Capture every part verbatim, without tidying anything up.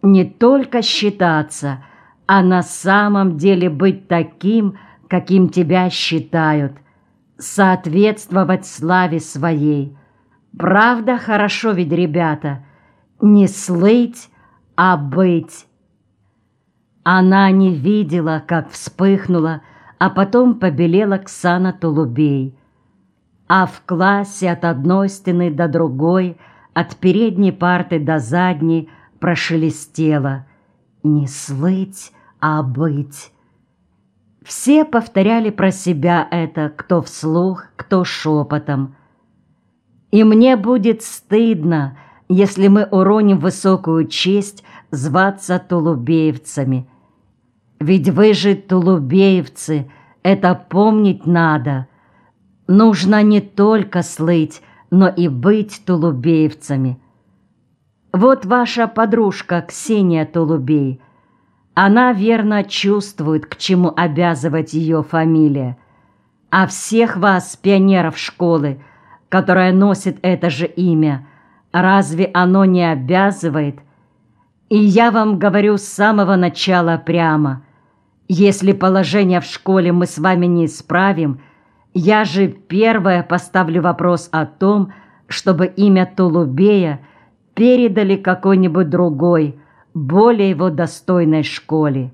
Не только считаться, а на самом деле быть таким, каким тебя считают, соответствовать славе своей. Правда, хорошо ведь, ребята, не слыть, а быть. Она не видела, как вспыхнула, а потом побелела Ксана Тулубей. А в классе от одной стены до другой, от передней парты до задней прошелестело: не слыть, а быть. Все повторяли про себя это, кто вслух, кто шепотом. И мне будет стыдно, если мы уроним высокую честь зваться тулубеевцами. Ведь вы же тулубеевцы, это помнить надо. Нужно не только слыть, но и быть тулубеевцами. Вот ваша подружка Ксения Тулубей. Она верно чувствует, к чему обязывать ее фамилия. А всех вас, пионеров школы, которая носит это же имя, разве оно не обязывает? И я вам говорю с самого начала прямо: если положение в школе мы с вами не исправим, я же первая поставлю вопрос о том, чтобы имя Тулубея передали какой-нибудь другой, более его достойной школе.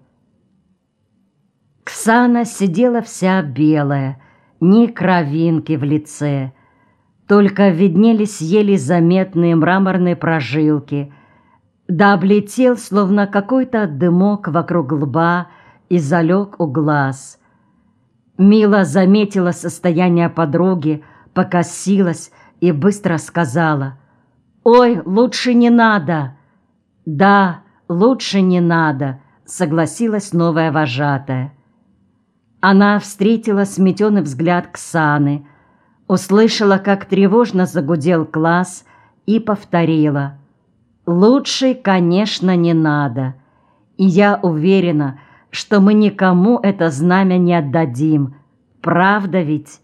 Ксана сидела вся белая, ни кровинки в лице, только виднелись еле заметные мраморные прожилки, да облетел, словно какой-то дымок вокруг лба, и залег у глаз. Мила заметила состояние подруги, покосилась и быстро сказала: «Ой, лучше не надо!» «Да, лучше не надо», — согласилась новая вожатая. Она встретила сметенный взгляд Ксаны, услышала, как тревожно загудел класс, и повторила: «Лучше, конечно, не надо. И я уверена, что мы никому это знамя не отдадим. Правда ведь?»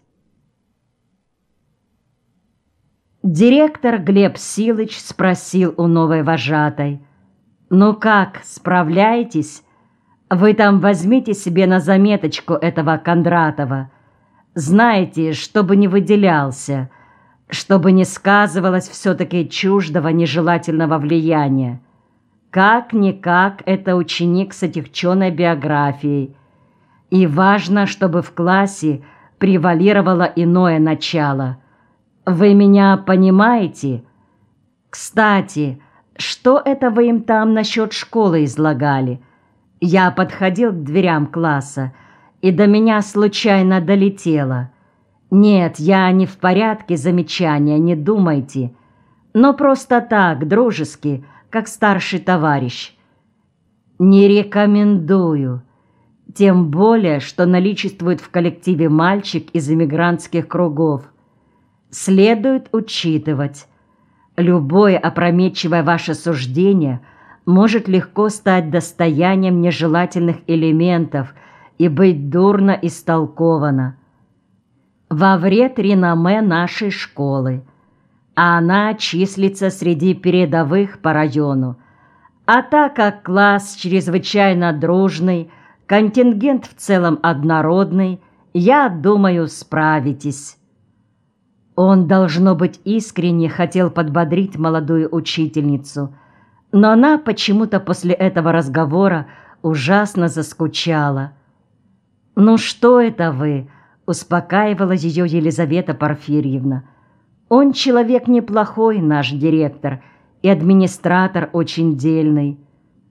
Директор Глеб Силыч спросил у новой вожатой: «Ну как, справляетесь? Вы там возьмите себе на заметочку этого Кондратова. Знаете, чтобы не выделялся, чтобы не сказывалось все-таки чуждого нежелательного влияния. Как-никак это ученик с отягченной биографией. И важно, чтобы в классе превалировало иное начало. Вы меня понимаете? Кстати, что это вы им там насчет школы излагали? Я подходил к дверям класса, и до меня случайно долетело. Нет, я не в порядке замечания, не думайте. Но просто так, дружески, как старший товарищ. Не рекомендую. Тем более, что наличествует в коллективе мальчик из эмигрантских кругов. Следует учитывать. Любое опрометчивое ваше суждение может легко стать достоянием нежелательных элементов и быть дурно истолковано. Во вред реноме нашей школы. А она числится среди передовых по району. А так как класс чрезвычайно дружный, контингент в целом однородный, я думаю, справитесь». Он, должно быть, искренне хотел подбодрить молодую учительницу, но она почему-то после этого разговора ужасно заскучала. «Ну что это вы?» — успокаивала ее Елизавета Порфирьевна. «Он человек неплохой, наш директор, и администратор очень дельный».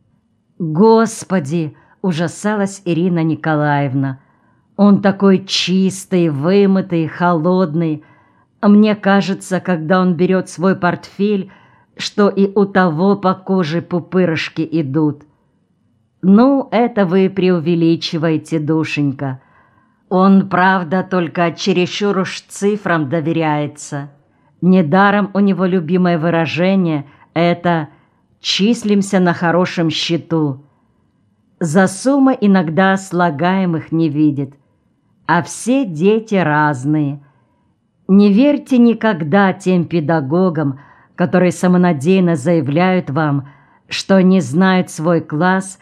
«Господи!» — ужасалась Ирина Николаевна. «Он такой чистый, вымытый, холодный. Мне кажется, когда он берет свой портфель, что и у того по коже пупырышки идут». «Ну, это вы преувеличиваете, душенька. Он, правда, только чересчур уж цифрам доверяется. Недаром у него любимое выражение — это «числимся на хорошем счету». За суммы иногда слагаемых не видит. А все дети разные. Не верьте никогда тем педагогам, которые самонадеянно заявляют вам: что не знают свой класс